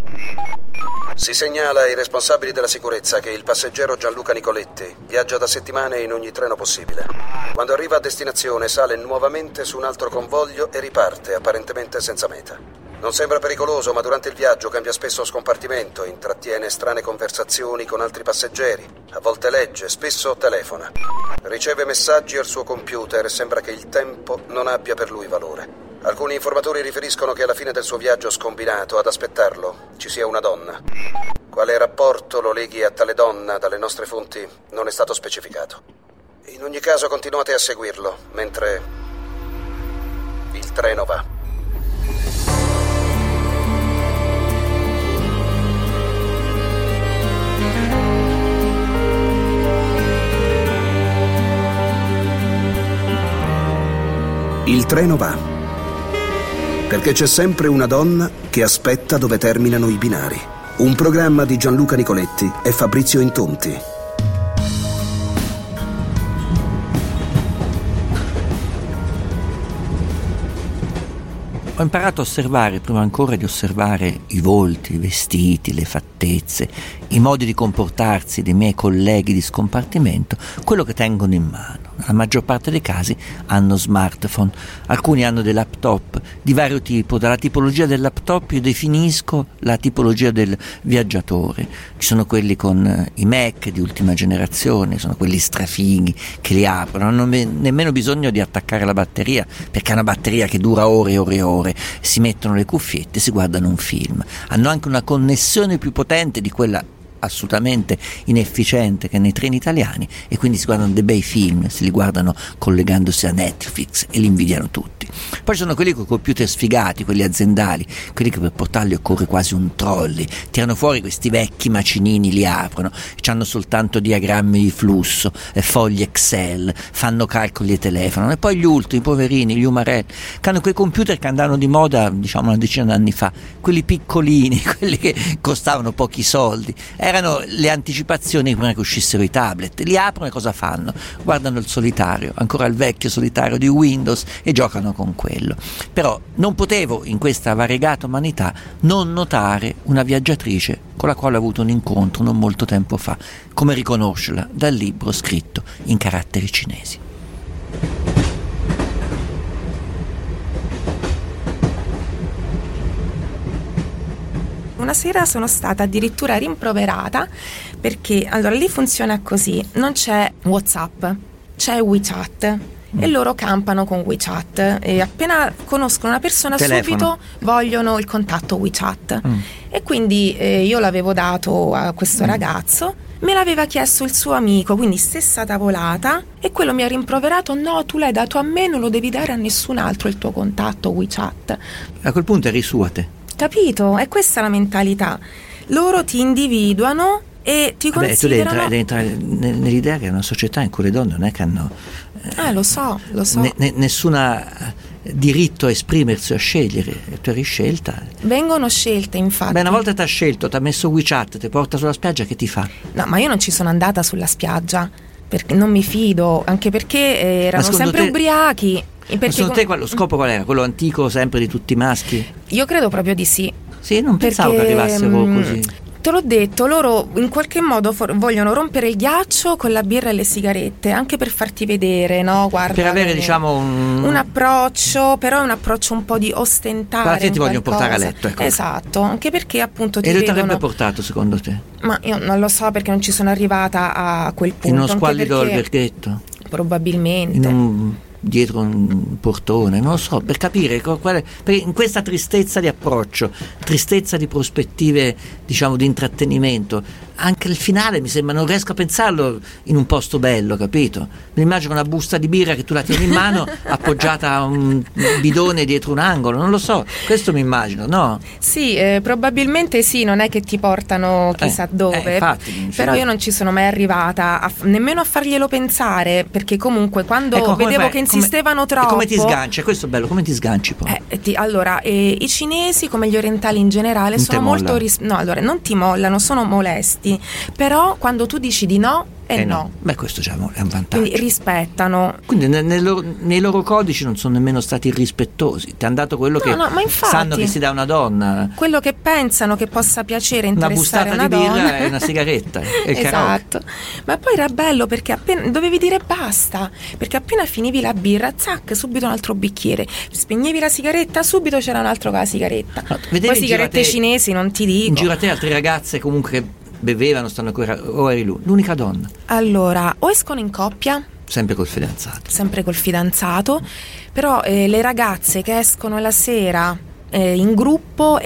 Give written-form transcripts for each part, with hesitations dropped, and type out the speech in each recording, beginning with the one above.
Si segnala ai responsabili della sicurezza che il passeggero Gianluca Nicoletti viaggia da settimane in ogni treno possibile. Quando arriva a destinazione sale nuovamente su un altro convoglio e riparte, apparentemente senza meta. Non sembra pericoloso, ma durante il viaggio cambia spesso scompartimento, intrattiene strane conversazioni con altri passeggeri, a volte legge, spesso telefona. Riceve messaggi al suo computer e sembra che il tempo non abbia per lui valore. Alcuni informatori riferiscono che alla fine del suo viaggio scombinato, ad aspettarlo, ci sia una donna. Quale rapporto lo leghi a tale donna dalle nostre fonti non è stato specificato. In ogni caso continuate a seguirlo, mentre il treno va. Il treno va. Perché c'è sempre una donna che aspetta dove terminano i binari. Un programma di Gianluca Nicoletti e Fabrizio Intonti. Ho imparato a osservare, prima ancora di osservare i volti, i vestiti, le fattezze, i modi di comportarsi dei miei colleghi di scompartimento, quello che tengono in mano. La maggior parte dei casi hanno smartphone, alcuni hanno dei laptop di vario tipo. Dalla tipologia del laptop io definisco la tipologia del viaggiatore. Ci sono quelli con i Mac di ultima generazione, sono quelli strafighi che li aprono, non hanno nemmeno bisogno di attaccare la batteria, perché è una batteria che dura ore e ore e ore. Si mettono le cuffiette e si guardano un film. Hanno anche una connessione più potente di quella assolutamente inefficiente che nei treni italiani, e quindi si guardano dei bei film, si li guardano collegandosi a Netflix e li invidiano tutti. Poi ci sono quelli con i computer sfigati, quelli aziendali, quelli che per portarli occorre quasi un trolley, tirano fuori questi vecchi macinini, li aprono, hanno soltanto diagrammi di flusso, fogli Excel, fanno calcoli e telefonano. E poi gli ultimi, i poverini, gli umarelli, che hanno quei computer che andavano di moda, diciamo, una decina d'anni fa, quelli piccolini, quelli che costavano pochi soldi. Erano le anticipazioni prima che uscissero i tablet. Li aprono e cosa fanno? Guardano il solitario, ancora il vecchio solitario di Windows, e giocano con quello. Però non potevo, in questa variegata umanità, non notare una viaggiatrice con la quale ho avuto un incontro non molto tempo fa. Come riconoscerla? Dal libro scritto in caratteri cinesi. Una sera sono stata addirittura rimproverata perché allora lì funziona così: non c'è WhatsApp, c'è WeChat e loro campano con WeChat, e appena conoscono una persona subito vogliono il contatto WeChat. E quindi io l'avevo dato a questo ragazzo, me l'aveva chiesto il suo amico, quindi stessa tavolata, e quello mi ha rimproverato: no, tu l'hai dato a me, non lo devi dare a nessun altro il tuo contatto WeChat. A quel punto eri su a te. Capito? È questa la mentalità. Loro ti individuano e ti considerano. Tu devi entrare nell'idea che è una società in cui le donne non è che hanno lo so. nessuna diritto a esprimersi o a scegliere. Tu eri scelta. Vengono scelte, infatti. Beh, una volta ti ha scelto, ti ha messo WeChat, ti porta sulla spiaggia, che ti fa? No, ma io non ci sono andata sulla spiaggia perché non mi fido, anche perché erano sempre ubriachi. Ma secondo te lo scopo qual era? Quello antico sempre di tutti i maschi? Io credo proprio di sì. Sì, non pensavo che arrivassero così. Te l'ho detto, loro in qualche modo vogliono rompere il ghiaccio con la birra e le sigarette, anche per farti vedere, no? Guarda, per avere, diciamo, un approccio, però è un approccio un po' di ostentare. Guarda, ti vogliono portare a letto, ecco. Esatto, anche perché appunto ti vedono. E ti avrebbe portato, secondo te? Ma io non lo so, perché non ci sono arrivata a quel punto. In uno squallido alberghetto? Probabilmente. Dietro un portone, non lo so, per capire perché in questa tristezza di approccio, tristezza di prospettive, diciamo, di intrattenimento, anche il finale mi sembra, non riesco a pensarlo in un posto bello, capito? Mi immagino una busta di birra che tu la tieni in mano appoggiata a un bidone dietro un angolo, non lo so, questo mi immagino, no? Sì, probabilmente sì, non è che ti portano chissà dove, infatti, però io non ci sono mai arrivata nemmeno a farglielo pensare, perché comunque quando vedevo che insistevano troppo. E come ti sganci? Questo è bello, come ti sganci poi? Allora, i cinesi, come gli orientali in generale, sono molto no, allora non ti mollano, sono molesti, però quando tu dici di no no. Beh, questo già è un vantaggio. Quindi rispettano. Quindi nei loro codici non sono nemmeno stati irrispettosi. Ti hanno dato quello che ma infatti, sanno che si dà a una donna. Quello che pensano che possa piacere, interessare una una bustata di donna. birra e una sigaretta. E il esatto. Ma poi era bello perché appena dovevi dire basta, perché appena finivi la birra, zac, subito un altro bicchiere. Spegnevi la sigaretta, subito c'era un altro con la sigaretta. Poi sigarette cinesi non ti dico. In giro a te altre ragazze comunque che bevevano, stanno ancora, o eri l'unica donna? Allora, o escono in coppia, sempre col fidanzato, però le ragazze che escono la sera in gruppo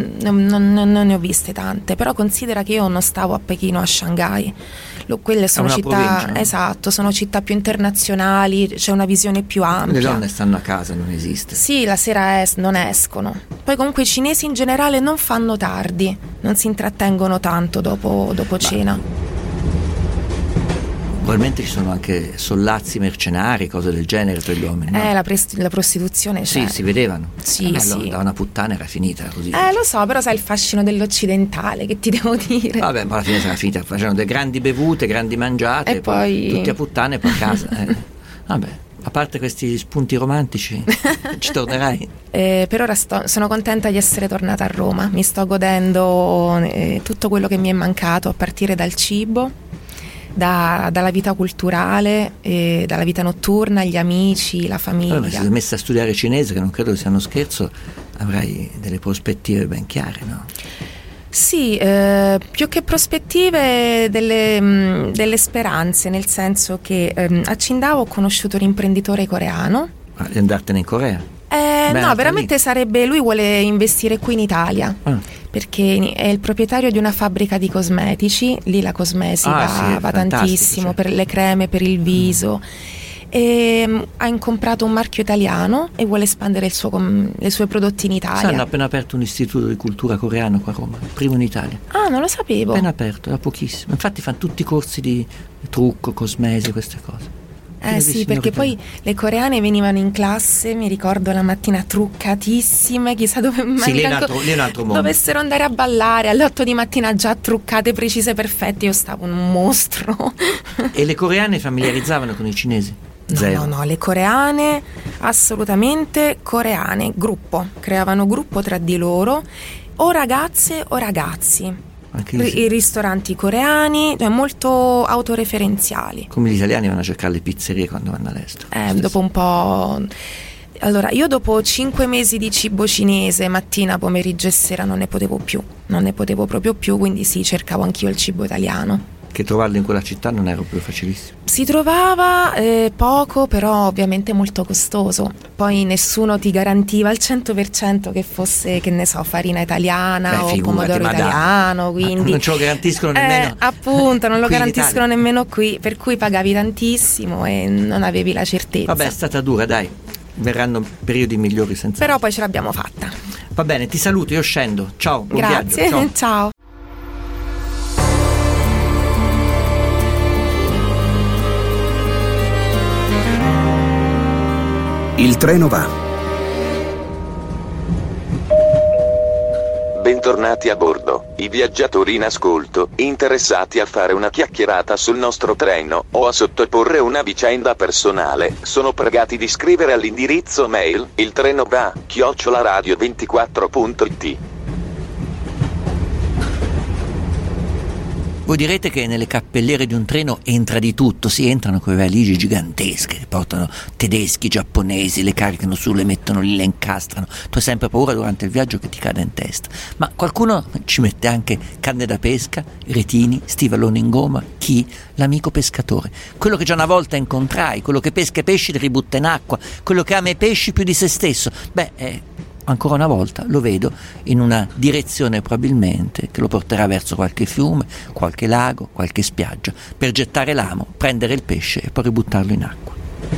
non ne ho viste tante, però considera che io non stavo a Pechino, a Shanghai. Quelle sono città, provincia. Esatto, sono città più internazionali, c'è una visione più ampia. Le donne stanno a casa, non esiste. Sì, la sera non escono. Poi comunque i cinesi in generale non fanno tardi, non si intrattengono tanto dopo cena. Probabilmente ci sono anche sollazzi mercenari, cose del genere per gli uomini, no? La prostituzione c'è. Sì, si vedevano. Sì, allora, sì. Da una puttana era finita così. Lo so, però sai il fascino dell'occidentale, che ti devo dire. Vabbè, ma alla fine sarà finita, facevano delle grandi bevute, grandi mangiate, e poi tutti a puttane e poi a casa. Vabbè, a parte questi spunti romantici, ci tornerai? Per ora sono contenta di essere tornata a Roma, mi sto godendo tutto quello che mi è mancato, a partire dal cibo, dalla vita culturale, dalla vita notturna, gli amici, la famiglia. Allora, se sei messa a studiare cinese, che non credo sia uno scherzo, avrai delle prospettive ben chiare, no? Sì, più che prospettive, delle speranze, nel senso che a Qingdao ho conosciuto un imprenditore coreano. Di andartene in Corea? No, veramente sarebbe, lui vuole investire qui in Italia, perché è il proprietario di una fabbrica di cosmetici, lì la cosmesi va tantissimo, cioè, per le creme, per il viso, e ha comprato un marchio italiano e vuole espandere i suoi prodotti in Italia. Hanno appena aperto un istituto di cultura coreano qua a Roma, il primo in Italia. Ah, non lo sapevo. Appena aperto, da pochissimo. Infatti fanno tutti i corsi di trucco, cosmesi, queste cose. Sì, perché poi le coreane venivano in classe, mi ricordo la mattina truccatissime, chissà dove mai lì è un altro mondo. Dovessero andare a ballare alle 8 di mattina già truccate, precise, perfette, io stavo un mostro. E le coreane familiarizzavano con i cinesi? No, le coreane assolutamente coreane, gruppo, creavano gruppo tra di loro, o ragazze o ragazzi. I ristoranti coreani, cioè molto autoreferenziali. Come gli italiani vanno a cercare le pizzerie quando vanno all'estero. Dopo un po'. Allora, io dopo 5 mesi di cibo cinese, mattina, pomeriggio e sera, non ne potevo proprio più, quindi sì, cercavo anch'io il cibo italiano. Che trovarlo in quella città non era proprio facilissimo. Si trovava poco, però ovviamente molto costoso. Poi nessuno ti garantiva al 100% che fosse, che ne so, farina italiana o pomodoro italiano, quindi non ce lo garantiscono nemmeno. Appunto, non lo garantiscono nemmeno qui, per cui pagavi tantissimo e non avevi la certezza. Vabbè, è stata dura, dai. Verranno periodi migliori senza. Però poi ce l'abbiamo fatta. Va bene, ti saluto, io scendo. Ciao, buon Grazie, viaggio. Ciao. Il treno va. Bentornati a bordo, i viaggiatori in ascolto, interessati a fare una chiacchierata sul nostro treno, o a sottoporre una vicenda personale, sono pregati di scrivere all'indirizzo mail, iltrenova@radio24.it. Voi direte che nelle cappelliere di un treno entra di tutto, si entrano con le valigie gigantesche che portano tedeschi, giapponesi, le caricano su, le mettono lì, le incastrano. Tu hai sempre paura durante il viaggio che ti cada in testa. Ma qualcuno ci mette anche canne da pesca, retini, stivaloni in gomma. Chi? L'amico pescatore. Quello che già una volta incontrai, quello che pesca i pesci e li ributta in acqua, quello che ama i pesci più di se stesso. Ancora una volta lo vedo in una direzione probabilmente che lo porterà verso qualche fiume, qualche lago, qualche spiaggia, per gettare l'amo, prendere il pesce e poi ributtarlo in acqua.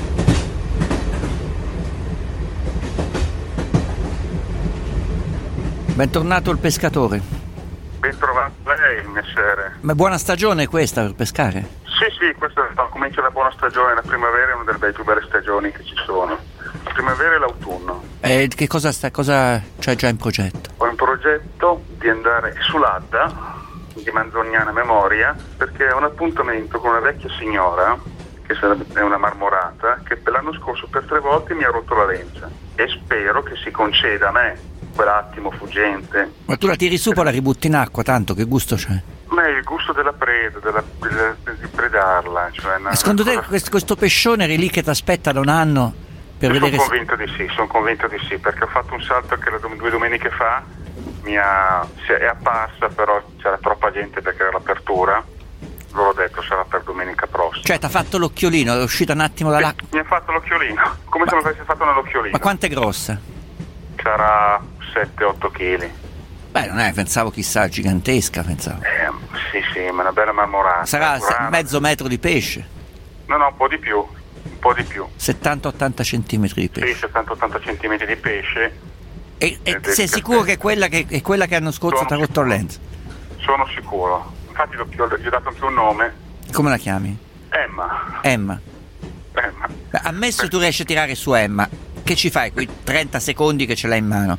Bentornato il pescatore. Bentrovato lei, messere. Ma buona stagione questa per pescare? Sì, questa comincia la buona stagione, la primavera è una delle più belle stagioni che ci sono. La primavera e l'autunno. Che cosa c'hai già in progetto? Ho in progetto di andare sull'Adda di manzoniana memoria, perché ho un appuntamento con una vecchia signora, che è una marmorata, che per l'anno scorso per 3 volte mi ha rotto la lenza, e spero che si conceda a me quell'attimo fuggente. Ma tu la tiri su, poi la ributti in acqua, tanto che gusto c'è? Ma è il gusto della preda, di predarla. Cioè secondo te questo pescione eri lì che ti aspetta da un anno per vedere? Sono convinto di sì, perché ho fatto un salto anche 2 domeniche fa, è apparsa, però c'era troppa gente perché era l'apertura. L'ho detto, sarà per domenica prossima. Cioè ti ha fatto l'occhiolino, è uscita un attimo dall'acqua? Mi ha fatto l'occhiolino, come se mi avesse fatto nell'occhiolino. Ma quanto è grossa? Sarà 7-8 kg. Beh, non è, pensavo chissà, gigantesca, pensavo. Sì, ma una bella marmorata. Sarà mezzo metro di pesce? No, un po' di più. 70-80 centimetri di pesce? Sì, 70-80 centimetri di pesce. E sei sicuro che è quella che l'anno scorso ti ha rotto la lenza? Sono sicuro. Infatti gli ho dato anche un nome. Come la chiami? Emma. Beh, ammesso tu riesci a tirare su Emma, che ci fai quei 30 secondi che ce l'hai in mano?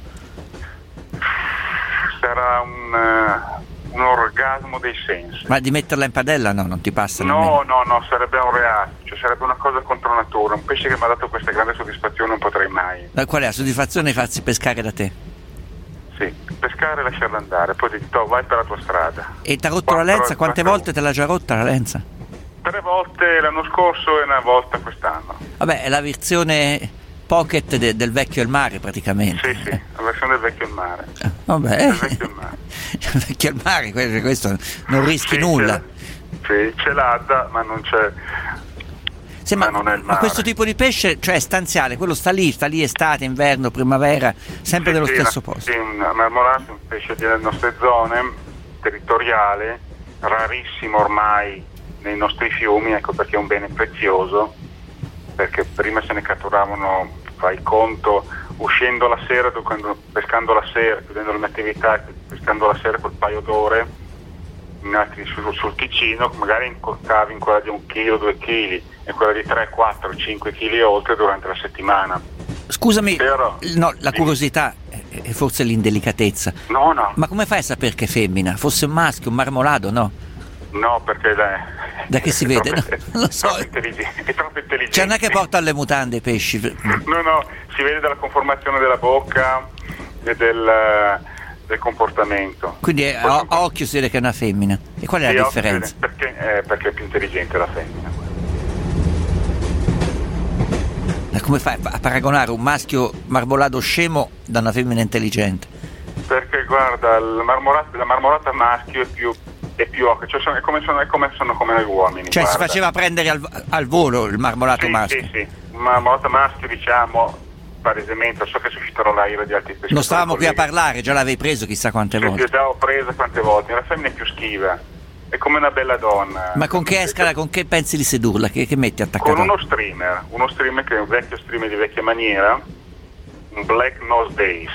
Sarà un orgasmo dei sensi. Ma di metterla in padella no, non ti passa nemmeno. No, sarebbe un reato, cioè sarebbe una cosa contro natura. Un pesce che mi ha dato questa grande soddisfazione non potrei mai. Ma qual è la soddisfazione di farsi pescare da te? Sì, pescare e lasciarla andare, poi ti dico vai per la tua strada. E ti ha rotto la lenza? Quante volte te l'ha già rotta la lenza? 3 volte l'anno scorso e 1 volta quest'anno. Vabbè, è la versione pocket del vecchio il mare praticamente. Sì, la versione del vecchio il mare. Vabbè. Del vecchio il mare. Il vecchio il mare, questo non rischi nulla. C'è l'Adda, ma non c'è. Sì, ma non è il mare. Ma questo tipo di pesce, cioè stanziale, quello sta lì estate, inverno, primavera, sempre nello stesso posto. Sì, un marmorato, un pesce delle nostre zone, territoriale, rarissimo ormai nei nostri fiumi, ecco perché è un bene prezioso, perché prima se ne catturavano, fai conto, uscendo la sera, pescando la sera, chiudendo le mie attività, pescando la sera col paio d'ore, sul Ticino, magari incorcavi in quella di 1 chilo, 2 kg, e quella di 3, 4, 5 kg oltre durante la settimana. Scusami, la curiosità è forse l'indelicatezza. No. Ma come fai a sapere che è femmina? Fosse un maschio, un marmolado, no? No, perché da che si vede? Non lo so. È troppo intelligente. Cioè non è che porta alle mutande i pesci? No, si vede dalla conformazione della bocca e del comportamento. Quindi a occhio si vede che è una femmina. E qual è la differenza? Perché è più intelligente la femmina. Ma come fai a paragonare un maschio marmolado scemo da una femmina intelligente? Perché guarda, la marmorata maschio è più occhio, cioè è come noi uomini. Cioè guarda. Si faceva prendere al volo il marmolato maschio? Sì. Un marmolato maschio, diciamo, palesemente, so che susciterò la ira di altri pescatori. Non stavamo qui a parlare, già l'avevi preso chissà quante volte. Sì, già ho preso quante volte. La femmina è più schiva, è come una bella donna. Ma con che escala, con che pensi di sedurla? Che metti attaccato? Con uno streamer che è un vecchio streamer di vecchia maniera, un Black Nose Days.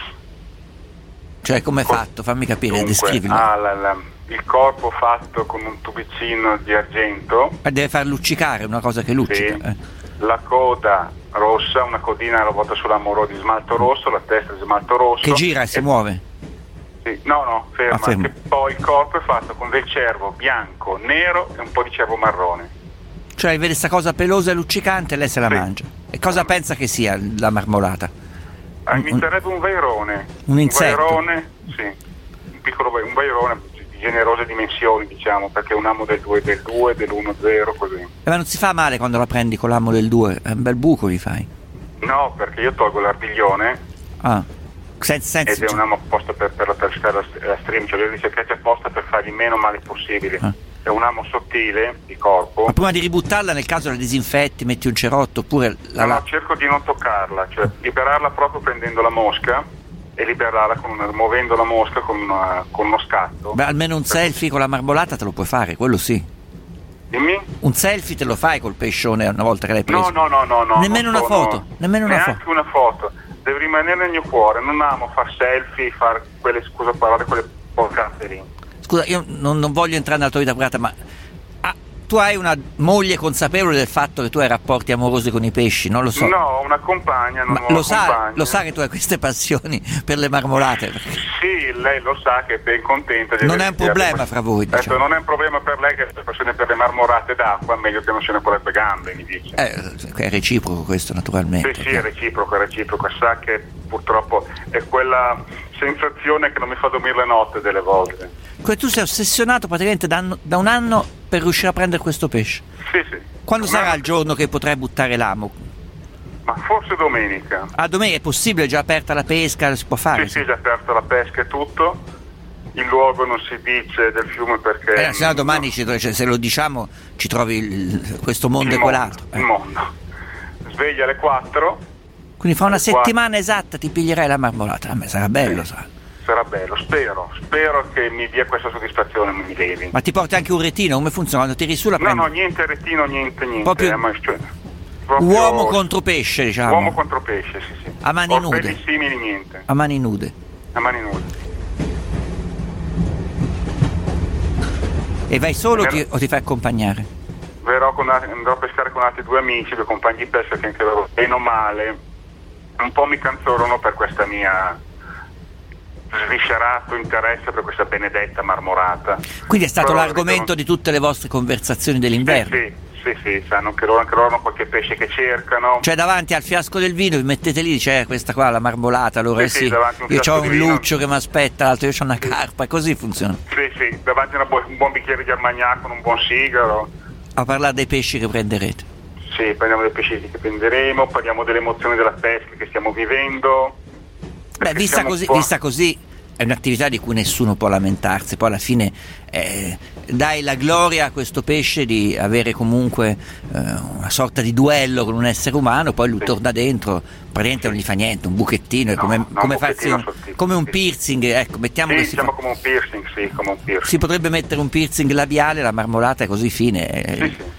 Cioè come è fatto? Fammi capire, descrivilo. Il corpo fatto con un tubicino di argento. Deve far luccicare, una cosa che luccica. Sì. La coda rossa, una codina rovata sull'amoro di smalto rosso, la testa di smalto rosso. Che gira e si muove? Sì. No, ferma. E poi il corpo è fatto con del cervo bianco, nero e un po' di cervo marrone. Cioè vede sta cosa pelosa e luccicante e lei se la mangia. E cosa pensa che sia la marmolata? Mi sarebbe un vairone. Un insetto? Un vairone, sì. Un vairone di generose dimensioni, diciamo, perché è un amo del 2, dell'1-0, così. Ma non si fa male quando la prendi con l'amo del 2? È un bel buco gli fai. No, perché io tolgo l'ardiglione. Senza ed è un amo apposta per la stream, cioè le ricercate apposta per fargli meno male possibile. È un amo sottile di corpo. Ma prima di ributtarla, nel caso la disinfetti, metti un cerotto oppure No, cerco di non toccarla, cioè liberarla proprio prendendo la mosca e liberarla muovendo la mosca con uno scatto. Beh, almeno un selfie con la marmolata te lo puoi fare, quello sì. Dimmi? Un selfie te lo fai col pescione una volta che l'hai preso? No. Nemmeno una foto? Nemmeno una foto? Neanche una foto. Deve rimanere nel mio cuore. Non amo far selfie, fare quelle porcate lì. Scusa, io non voglio entrare nella tua vita privata, ma tu hai una moglie consapevole del fatto che tu hai rapporti amorosi con i pesci, non lo so. No, una compagna, lo sa che tu hai queste passioni per le marmolate? Sì, lei lo sa che è ben contenta di non è un problema fra voi, diciamo. Non è un problema per lei che la passione per le marmorate d'acqua, meglio che non se ne vorrebbe gambe, mi dice. È reciproco questo, naturalmente. Sì, è reciproco, sa che purtroppo è quella sensazione che non mi fa dormire le notte delle volte. Tu sei ossessionato praticamente da un anno per riuscire a prendere questo pesce? Sì. Quando sarà il giorno che potrai buttare l'amo? Ma forse domenica. Domenica è possibile? È già aperta la pesca? Si può fare? Sì, è già aperta la pesca e tutto. Il luogo non si dice del fiume perché... se no domani se lo diciamo ci trovi questo mondo e quell'altro. Il mondo. Sveglia alle 4. Quindi fra una settimana esatta ti piglierai la marmolata. A me sarà bello, sì. Sarà bello, spero che mi dia questa soddisfazione, mi levi. Ma ti porti anche un retino? Come funziona? Quando tiri su la prendi? No, niente retino, niente. Proprio uomo contro pesce, diciamo. Uomo contro pesce, sì. A mani nude. Orpelli simili, niente. A mani nude. E vai solo o ti fai accompagnare? Andrò a pescare con altri 2 amici, 2 compagni di pesca che anche loro, bene o male, un po' mi canzorano per questa mia sviscerato interesse per questa benedetta marmorata. Quindi è stato l'argomento di tutte le vostre conversazioni dell'inverno? Sì, sanno che loro hanno qualche pesce che cercano. Cioè davanti al fiasco del vino vi mettete lì, dice questa qua la marmolata, allora sì, io ho un luccio che mi aspetta, l'altro io ho una carpa, e così funziona. Sì, davanti a un buon bicchiere di Armagnac con un buon sigaro. A parlare dei pesci che prenderete. Sì, parliamo dei pesci che prenderemo, parliamo delle emozioni della pesca che stiamo vivendo. Beh, vista così è un'attività di cui nessuno può lamentarsi, poi alla fine dai la gloria a questo pesce di avere comunque una sorta di duello con un essere umano, poi lui torna dentro, praticamente non gli fa niente, un buchettino, come farsi come un piercing, ecco, mettiamo che come un piercing, come un piercing. Si potrebbe mettere un piercing labiale, la marmolata è così fine. Sì.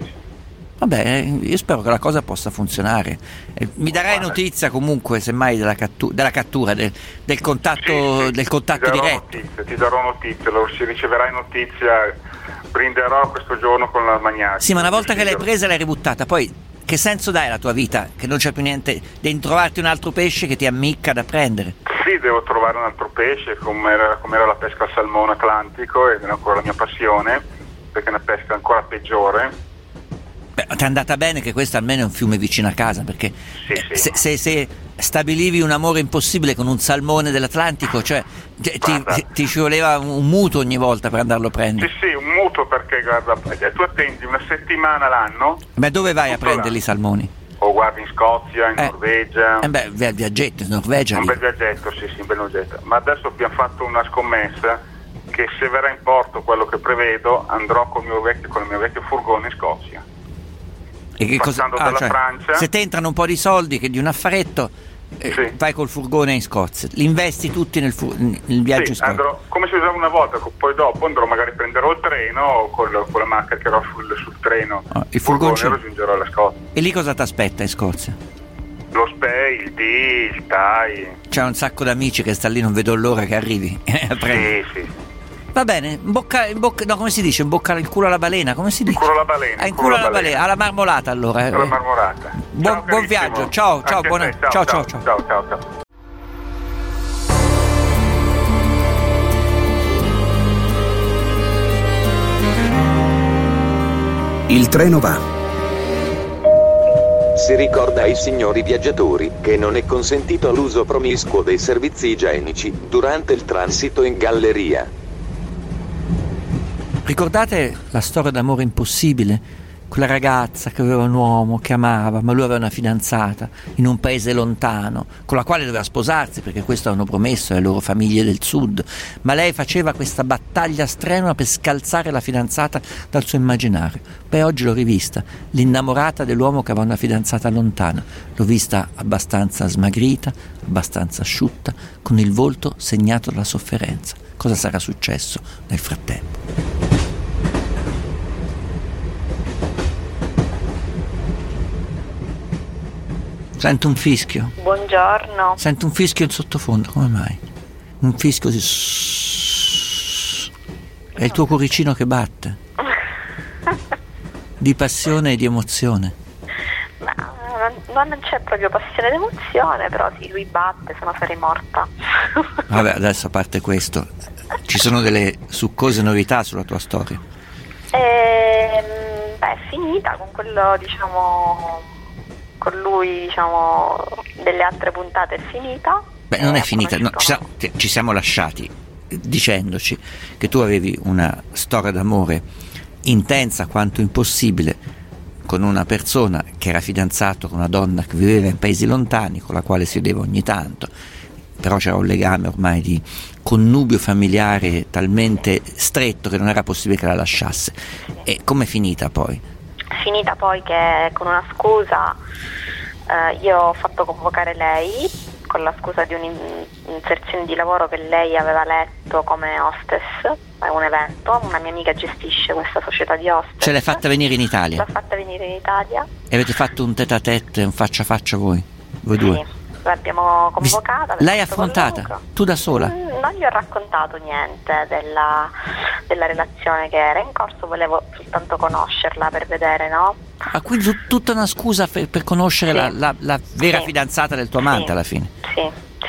Vabbè, io spero che la cosa possa funzionare. Mi darai notizia comunque, semmai della cattura, del contatto diretto. Ti darò notizia, se riceverai notizia, brinderò questo giorno con l'Armagnac. Sì, ma una volta che l'hai presa e l'hai ributtata, poi che senso dai alla tua vita? Che non c'è più niente, devi trovarti un altro pesce che ti ammicca da prendere. Sì, devo trovare un altro pesce, come era la pesca al salmone atlantico, ed è ancora la mia passione, perché è una pesca ancora peggiore. Beh, ti è andata bene che questo almeno è un fiume vicino a casa, perché se stabilivi un amore impossibile con un salmone dell'Atlantico, cioè ti ci voleva un mutuo ogni volta per andarlo a prendere. Sì, un mutuo, perché guarda, tu attendi una settimana l'anno. Beh, dove vai a prenderli i salmoni? O guardi in Scozia, in Norvegia. Viaggetto in Norvegia. Un bel viaggetto, sì, un bel viaggetto. Ma adesso abbiamo fatto una scommessa che se verrà in porto quello che prevedo, andrò con il mio vecchio furgone in Scozia. E che passando dalla Francia. Se ti entrano un po' di soldi che di un affaretto, vai col furgone in Scozia, li investi tutti nel viaggio in Scozia. Andrò, come si usava una volta, poi dopo andrò, magari prenderò il treno con la macchina che ero sul treno, il furgone raggiungerò la Scozia. E lì cosa ti aspetta in Scozia? Lo SPEI, il DI, il TAI. C'è un sacco d'amici che sta lì, non vedo l'ora che arrivi a prendere. Sì. Va bene, no, come si dice? In bocca il culo alla balena, come si dice? In culo alla balena. In culo alla balena, alla marmolata allora. Alla marmolata. Buon viaggio, ciao, ciao. Il treno va. Si ricorda ai signori viaggiatori che non è consentito l'uso promiscuo dei servizi igienici durante il transito in galleria. Ricordate la storia d'amore impossibile? Quella ragazza che aveva un uomo che amava, ma lui aveva una fidanzata in un paese lontano, con la quale doveva sposarsi, perché questo avevano promesso alle loro famiglie del sud, ma lei faceva questa battaglia strenua per scalzare la fidanzata dal suo immaginario. Poi oggi l'ho rivista, l'innamorata dell'uomo che aveva una fidanzata lontana. L'ho vista abbastanza smagrita, abbastanza asciutta, con il volto segnato dalla sofferenza. Cosa sarà successo nel frattempo? Sento un fischio. Buongiorno. Sento un fischio in sottofondo, come mai? Un fischio di... È il tuo cuoricino che batte. Di passione e di emozione. Ma non c'è proprio passione ed emozione, però sì, lui batte, se no sarei morta. Vabbè, adesso a parte questo, ci sono delle succose novità sulla tua storia? È finita con quello, diciamo, con lui, diciamo, delle altre puntate è finita. Beh, non è finita, no, ci siamo lasciati dicendoci che tu avevi una storia d'amore intensa quanto impossibile con una persona che era fidanzato con una donna che viveva in paesi lontani, con la quale si vedeva ogni tanto, però c'era un legame ormai di connubio familiare talmente stretto che non era possibile che la lasciasse. E com'è finita poi? Finita poi che con una scusa io ho fatto convocare lei con la scusa di un'inserzione di lavoro che lei aveva letto come hostess a un evento. Una mia amica gestisce questa società di hostess. Ce l'hai fatta venire in Italia? L'ho fatta venire in Italia. E avete fatto un tête-à-tête, un faccia a faccia voi due? Sì, l'abbiamo convocata. L'hai affrontata? Tu da sola? Non gli ho raccontato niente della relazione che era in corso, volevo soltanto conoscerla per vedere, no? Ah, quindi tutta una scusa per conoscere sì. la vera fidanzata del tuo amante, alla fine? Sì.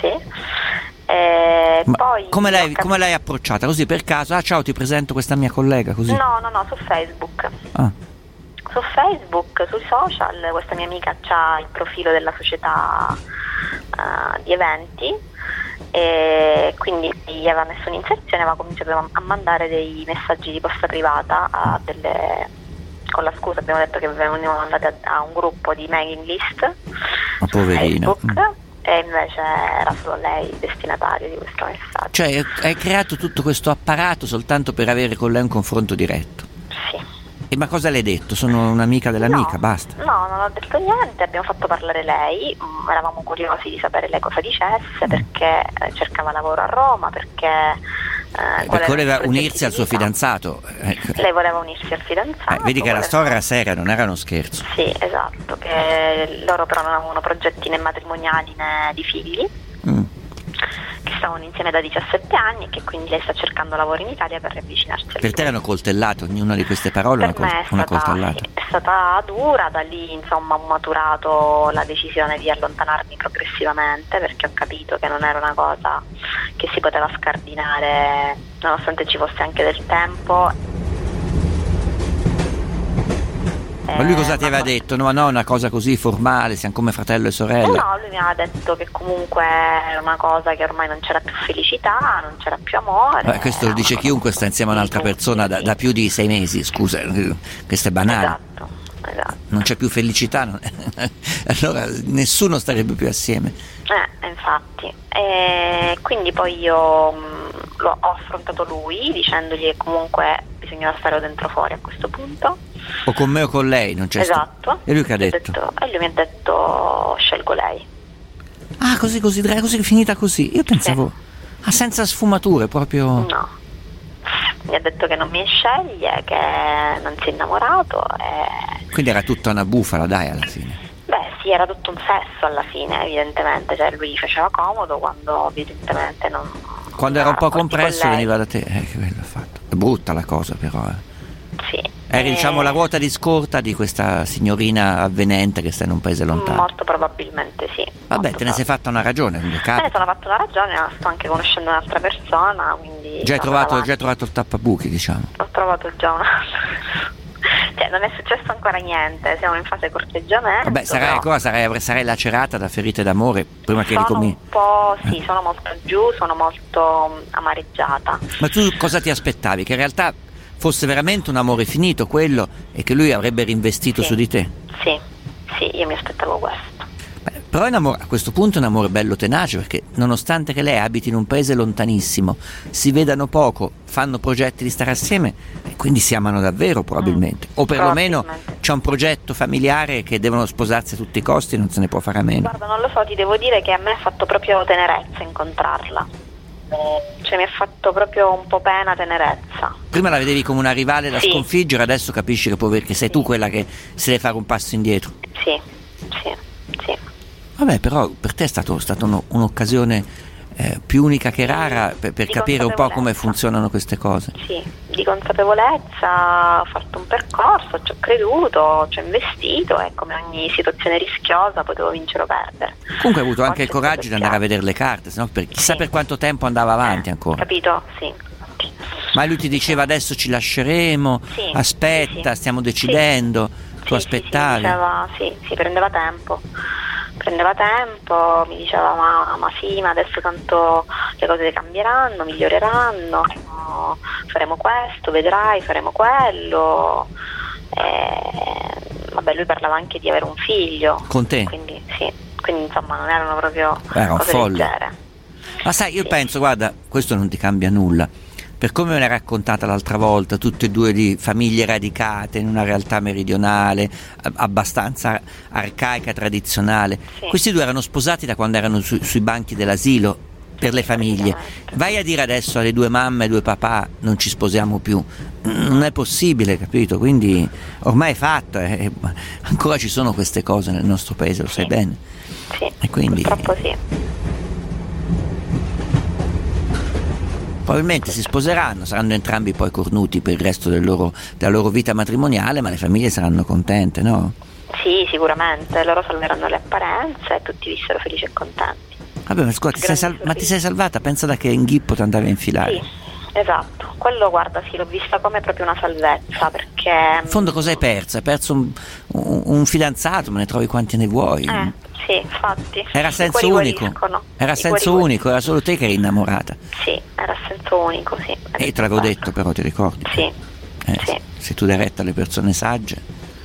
Poi come l'hai approcciata? Così per caso? Ah, ciao, ti presento questa mia collega, così? No, su Facebook. Ah. Su Facebook, sui social, questa mia amica ha il profilo della società di eventi, e quindi gli aveva messo un'inserzione, aveva cominciato a mandare dei messaggi di posta privata con la scusa, abbiamo detto che venivamo andati a un gruppo di mailing list su Facebook, e invece era solo lei il destinatario di questo messaggio. Cioè hai creato tutto questo apparato soltanto per avere con lei un confronto diretto? Sì. E ma cosa le hai detto? Sono un'amica dell'amica, basta? No, non ho detto niente, abbiamo fatto parlare lei, eravamo curiosi di sapere lei cosa dicesse, perché cercava lavoro a Roma, perché voleva unirsi al suo fidanzato. Lei voleva unirsi al fidanzato. Vedi che la storia era seria, non era uno scherzo. Sì, esatto, che loro però non avevano progetti né matrimoniali né di figli, che stavano insieme da 17 anni e che quindi lei sta cercando lavoro in Italia per riavvicinarsi. Per te erano coltellate, ognuna di queste parole una coltellata? Sì, è stata dura, da lì insomma ho maturato la decisione di allontanarmi progressivamente, perché ho capito che non era una cosa che si poteva scardinare nonostante ci fosse anche del tempo. Ma lui cosa ti aveva detto? No, una cosa così formale, siamo come fratello e sorella? No, lui mi aveva detto che comunque era una cosa che ormai non c'era più felicità, non c'era più amore. Questo lo dice chiunque sta insieme a un'altra persona da più di 6 mesi, scusa, questo è banale. Esatto. Non c'è più felicità, allora nessuno starebbe più assieme. Infatti. E quindi poi io ho affrontato lui dicendogli che comunque bisognava stare dentro fuori a questo punto. O con me o con lei, non c'è esatto. E lui che ha detto? E lui mi ha detto scelgo lei. Ah, così finita così. Io pensavo senza sfumature, proprio. No. Mi ha detto che non mi sceglie, che non si è innamorato Quindi era tutta una bufala, dai, alla fine. Beh sì, era tutto un sesso alla fine, evidentemente, cioè lui faceva comodo quando evidentemente non. Quando era un po' compresso veniva da te, che bello fatto. È brutta la cosa però, Sì. Eri diciamo la ruota di scorta di questa signorina avvenente che sta in un paese lontano. Molto probabilmente sì. Vabbè, te ne sei fatta una ragione, quindi me ne sono fatta una ragione, ma sto anche conoscendo un'altra persona, quindi. Già hai trovato il tappabuchi, diciamo. Ho trovato già un altro. Cioè, non è successo ancora niente, siamo in fase corteggiamento. Vabbè, sarai lacerata da ferite d'amore prima che ricominci. Un po', sì, sono molto giù, sono molto amareggiata. Ma tu cosa ti aspettavi? Che in realtà fosse veramente un amore finito quello e che lui avrebbe rinvestito su di te? Sì, io mi aspettavo questo. Però a questo punto è un amore bello tenace, perché nonostante che lei abiti in un paese lontanissimo, si vedano poco, fanno progetti di stare assieme e quindi si amano davvero probabilmente, o perlomeno c'è un progetto familiare che devono sposarsi a tutti i costi e non se ne può fare a meno. Guarda, non lo so, ti devo dire che a me ha fatto proprio tenerezza incontrarla, cioè mi ha fatto proprio un po' pena, tenerezza. Prima la vedevi come una rivale da sconfiggere, adesso capisci che sei tu quella che si deve fare un passo indietro. Sì. Vabbè, però per te è stato un'occasione più unica che rara per capire un po' come funzionano queste cose. Sì, di consapevolezza, ho fatto un percorso, ci ho creduto, ci ho investito e come ogni situazione rischiosa potevo vincere o perdere. Comunque hai avuto anche il coraggio di andare a vedere le carte, sennò chissà per quanto tempo andava avanti ancora. Capito? Sì. Ma lui ti diceva adesso ci lasceremo, aspetta, stiamo decidendo, tu aspettavi? Sì, prendeva tempo, mi diceva ma sì, ma adesso tanto le cose cambieranno, miglioreranno, faremo questo, vedrai, faremo quello. Vabbè, lui parlava anche di avere un figlio. Con te? Quindi insomma non erano proprio cose folle. leggere. Ma sai, io penso, guarda, questo non ti cambia nulla. Per come me l'hai raccontata l'altra volta, tutte e due di famiglie radicate in una realtà meridionale, abbastanza arcaica, tradizionale. Questi due erano sposati da quando erano sui banchi dell'asilo per le famiglie. Vai a dire adesso alle due mamme e due papà non ci sposiamo più. Non è possibile, capito? Quindi ormai è fatto. Ancora ci sono queste cose nel nostro paese, lo sai bene. Sì, e quindi, purtroppo sì. Probabilmente si sposeranno, saranno entrambi poi cornuti per il resto della loro vita matrimoniale, ma le famiglie saranno contente, no? Sì, sicuramente, loro salveranno le apparenze e tutti vissero felici e contenti. Vabbè, ma scusa, ti sei salvata? Pensa da che inghippo ti andavi a infilare. Sì, esatto, quello guarda, sì, l'ho vista come proprio una salvezza, perché... In fondo cosa hai perso? Hai perso un fidanzato, me ne trovi quanti ne vuoi. Sì, infatti. Era a senso unico. Era a senso unico, era solo te che eri innamorata. Sì, era a senso unico, sì. E te l'avevo detto però, ti ricordi? Sì. Sì. Se tu dai retta alle persone sagge.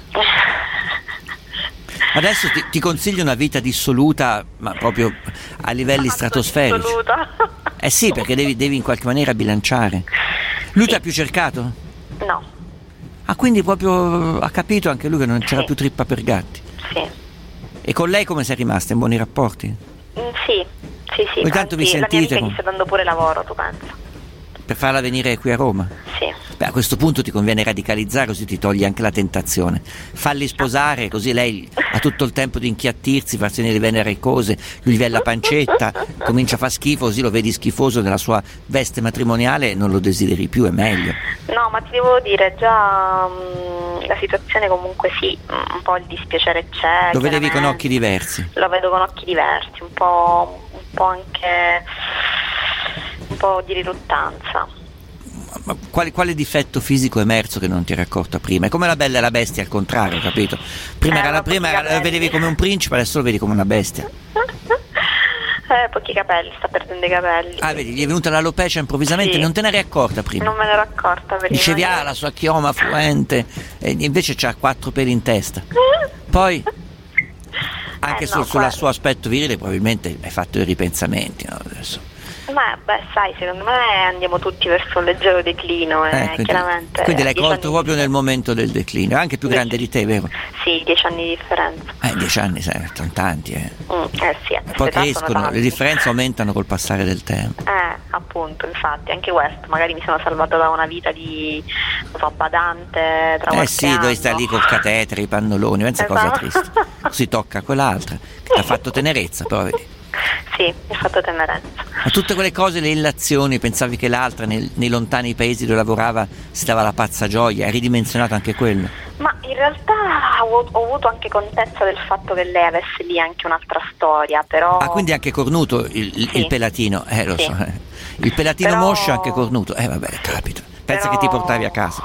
Adesso ti consiglio una vita dissoluta, ma proprio a livelli stratosferici. Dissoluta? Sì, perché devi in qualche maniera bilanciare. Lui ti ha più cercato? No. Ah, quindi proprio ha capito anche lui che non c'era più trippa per gatti. Sì. E con lei come sei rimasta? In buoni rapporti? Sì. Ogni tanto vi sentite? La mia amica gli sta dando pure lavoro, tu pensa? Per farla venire qui a Roma? Sì. Beh, a questo punto ti conviene radicalizzare, così ti togli anche la tentazione. Falli sposare, così lei ha tutto il tempo di inchiattirsi, farsi venire venere cose, lui gli viene la pancetta, comincia a far schifo, così lo vedi schifoso nella sua veste matrimoniale e non lo desideri più, è meglio. No, ma ti devo dire, già la situazione comunque sì, un po' il dispiacere c'è. Lo vedevi con occhi diversi? Lo vedo con occhi diversi, un po' anche un po' di riluttanza. Ma quale difetto fisico è emerso che non ti eri accorta prima? È come la Bella e la Bestia, al contrario, capito? Prima la vedevi come un principe, adesso lo vedi come una bestia. Pochi capelli, sta perdendo i capelli. Ah, vedi, gli è venuta l'alopecia improvvisamente, non te ne eri accorta prima? Non me ne ero accorta. Dicevi, la sua chioma fluente, e invece c'ha 4 peli in testa. Poi, anche sulla suo aspetto virile, probabilmente hai fatto i ripensamenti, no? Adesso. Ma sai, secondo me andiamo tutti verso un leggero declino, chiaramente. Quindi l'hai colto proprio nel momento del declino, è anche più grande di te, vero? Sì, 10 anni di differenza. 10 anni, sai, sono tanti, sì, poi crescono, le differenze aumentano col passare del tempo. Appunto, infatti, anche questo, magari mi sono salvata da una vita di, badante tra qualche anno. Dove stai lì col catetere, i pannoloni, pensa cosa triste. Si tocca quell'altra, che ti ha fatto tenerezza, però vedi. Sì, mi ha fatto tenerezza. Ma tutte quelle cose, le illazioni, pensavi che l'altra nei lontani paesi dove lavorava si dava la pazza gioia, hai ridimensionato anche quello? Ma in realtà ho avuto anche contezza del fatto che lei avesse lì anche un'altra storia, però... Ah, quindi anche cornuto il pelatino, lo so. Il pelatino moscio anche cornuto, vabbè, capito. Pensa che ti portavi a casa.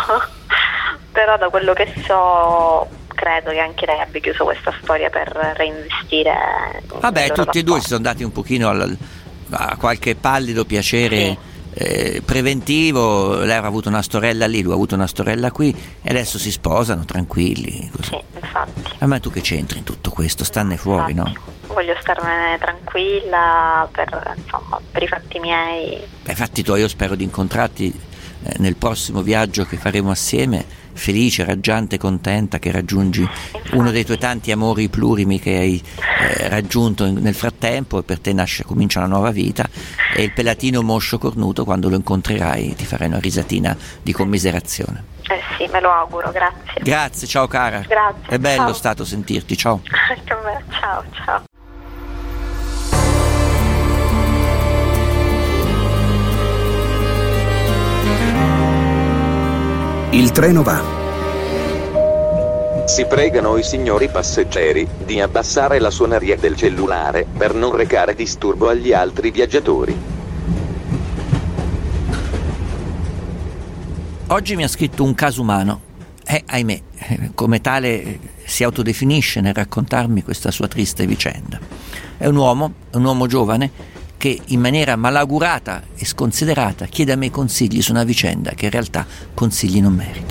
Però da quello che so... credo che anche lei abbia chiuso questa storia per reinvestire. Vabbè, tutti e due si sono dati un pochino a qualche pallido piacere preventivo. Lei aveva avuto una storella lì, lui ha avuto una storella qui e adesso si sposano tranquilli. Così. Sì, infatti. Ma tu che c'entri in tutto questo? Stanne fuori, no? Voglio starmene tranquilla per i fatti miei. Beh, fatti tuoi, io spero di incontrarti nel prossimo viaggio che faremo assieme, felice, raggiante, contenta che raggiungi uno dei tuoi tanti amori plurimi che hai raggiunto nel frattempo, e per te comincia una nuova vita, e il pelatino moscio cornuto, quando lo incontrerai ti farai una risatina di commiserazione. Sì, me lo auguro, grazie. Grazie, ciao cara. Grazie. È bello stato sentirti, ciao. Anche a me, ciao. Il treno va. Si pregano i signori passeggeri di abbassare la suoneria del cellulare per non recare disturbo agli altri viaggiatori. Oggi mi ha scritto un caso umano e, ahimè, come tale si autodefinisce nel raccontarmi questa sua triste vicenda. È un uomo giovane che in maniera malaugurata e sconsiderata chiede a me consigli su una vicenda che in realtà consigli non merita.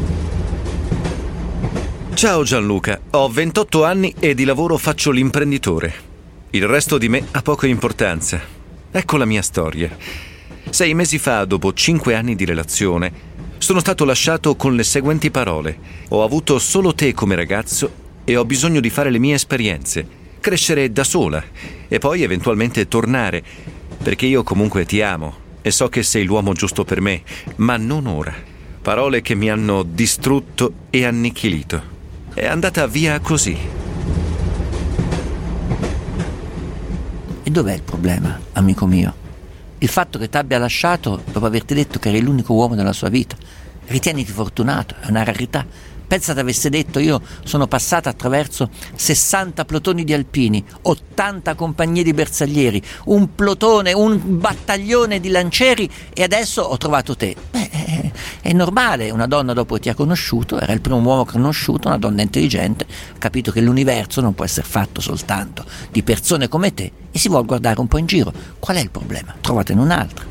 Ciao Gianluca, ho 28 anni e di lavoro faccio l'imprenditore. Il resto di me ha poca importanza. Ecco la mia storia. 6 mesi fa, dopo 5 anni di relazione, sono stato lasciato con le seguenti parole: ho avuto solo te come ragazzo e ho bisogno di fare le mie esperienze, crescere da sola e poi eventualmente tornare, perché io comunque ti amo e so che sei l'uomo giusto per me, ma non ora. Parole che mi hanno distrutto e annichilito. È andata via così. E dov'è il problema, amico mio? Il fatto che ti abbia lasciato dopo averti detto che eri l'unico uomo della sua vita. Ritieniti fortunato, è una rarità. Pensa ti avesse detto: io sono passata attraverso 60 plotoni di alpini, 80 compagnie di bersaglieri, un plotone, un battaglione di lancieri e adesso ho trovato te. È normale, una donna dopo che ti ha conosciuto, era il primo uomo che ho conosciuto, una donna intelligente, ha capito che l'universo non può essere fatto soltanto di persone come te e si vuol guardare un po' in giro. Qual è il problema? Trovatene un'altra.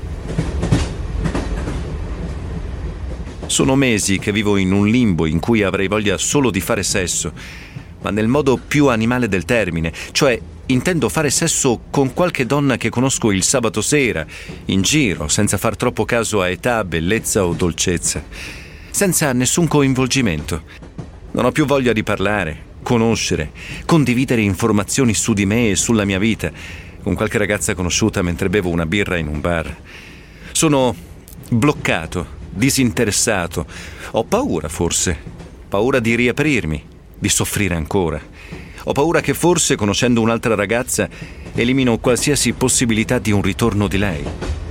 Sono mesi che vivo in un limbo in cui avrei voglia solo di fare sesso, ma nel modo più animale del termine, cioè intendo fare sesso con qualche donna che conosco il sabato sera, in giro, senza far troppo caso a età, bellezza o dolcezza, senza nessun coinvolgimento. Non ho più voglia di parlare, conoscere, condividere informazioni su di me e sulla mia vita con qualche ragazza conosciuta mentre bevo una birra in un bar. Sono bloccato, disinteressato. Ho paura, forse. Paura di riaprirmi, di soffrire ancora. Ho paura che forse, conoscendo un'altra ragazza, elimino qualsiasi possibilità di un ritorno di lei.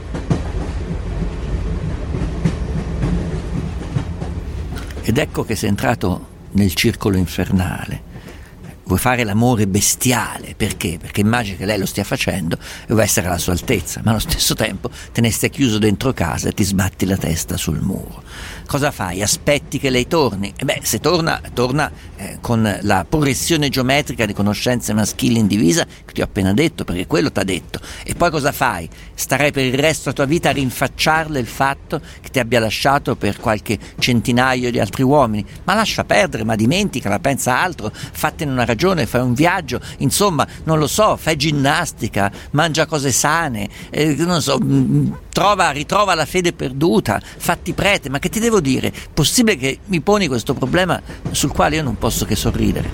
Ed ecco che sei entrato nel circolo infernale. Vuoi fare l'amore bestiale, perché? Perché immagini che lei lo stia facendo e vuoi essere alla sua altezza, ma allo stesso tempo te ne stai chiuso dentro casa e ti sbatti la testa sul muro. Cosa fai? Aspetti che lei torni? E se torna con la progressione geometrica di conoscenze maschili in divisa che ti ho appena detto, perché quello t'ha detto. E poi cosa fai? Starai per il resto della tua vita a rinfacciarle il fatto che ti abbia lasciato per qualche centinaio di altri uomini? Ma lascia perdere, ma dimenticala, pensa altro, fattene una ragione, fai un viaggio, insomma, non lo so, fai ginnastica, mangia cose sane, non so, ritrova la fede perduta, fatti prete. Ma che ti devo dire? Possibile che mi poni questo problema sul quale io non posso che sorridere?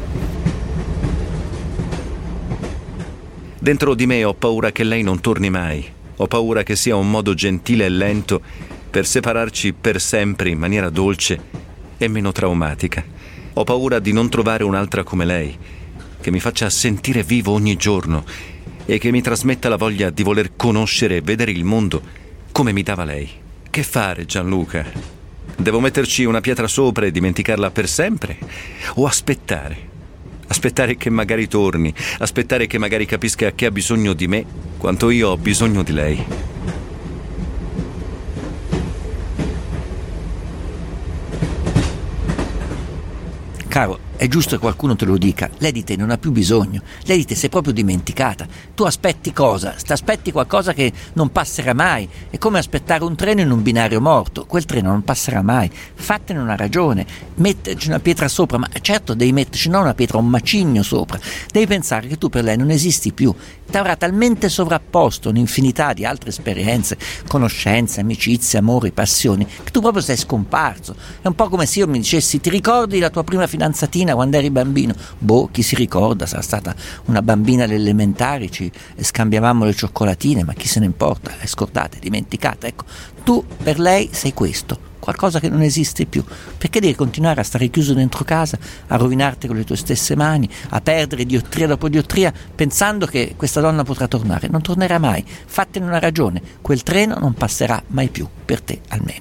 Dentro di me ho paura che lei non torni mai. Ho paura che sia un modo gentile e lento per separarci per sempre in maniera dolce e meno traumatica. Ho paura di non trovare un'altra come lei, che mi faccia sentire vivo ogni giorno e che mi trasmetta la voglia di voler conoscere e vedere il mondo come mi dava lei. Che fare, Gianluca? Devo metterci una pietra sopra e dimenticarla per sempre? O aspettare? Aspettare che magari torni, aspettare che magari capisca che ha bisogno di me quanto io ho bisogno di lei. Caro, è giusto che qualcuno te lo dica. Lei di te non ha più bisogno. Lei di te si è proprio dimenticata. Tu aspetti cosa? Aspetti qualcosa che non passerà mai. È come aspettare un treno in un binario morto. Quel treno non passerà mai. Fattene una ragione. Metterci una pietra sopra, ma certo devi metterci non una pietra, un macigno sopra. Devi pensare che tu per lei non esisti più. Ti avrà talmente sovrapposto un'infinità di altre esperienze, conoscenze, amicizie, amori, passioni, che tu proprio sei scomparso. È un po' come se io mi dicessi: ti ricordi la tua prima fidanzatina quando eri bambino? Chi si ricorda? Sarà stata una bambina alle elementari, ci scambiavamo le cioccolatine, ma chi se ne importa? È scordata, è dimenticata. Ecco, tu per lei sei questo, qualcosa che non esiste più. Perché devi continuare a stare chiuso dentro casa, a rovinarti con le tue stesse mani, a perdere diottria dopo diottria, pensando che questa donna potrà tornare? Non tornerà mai. Fattene una ragione. Quel treno non passerà mai più, per te almeno.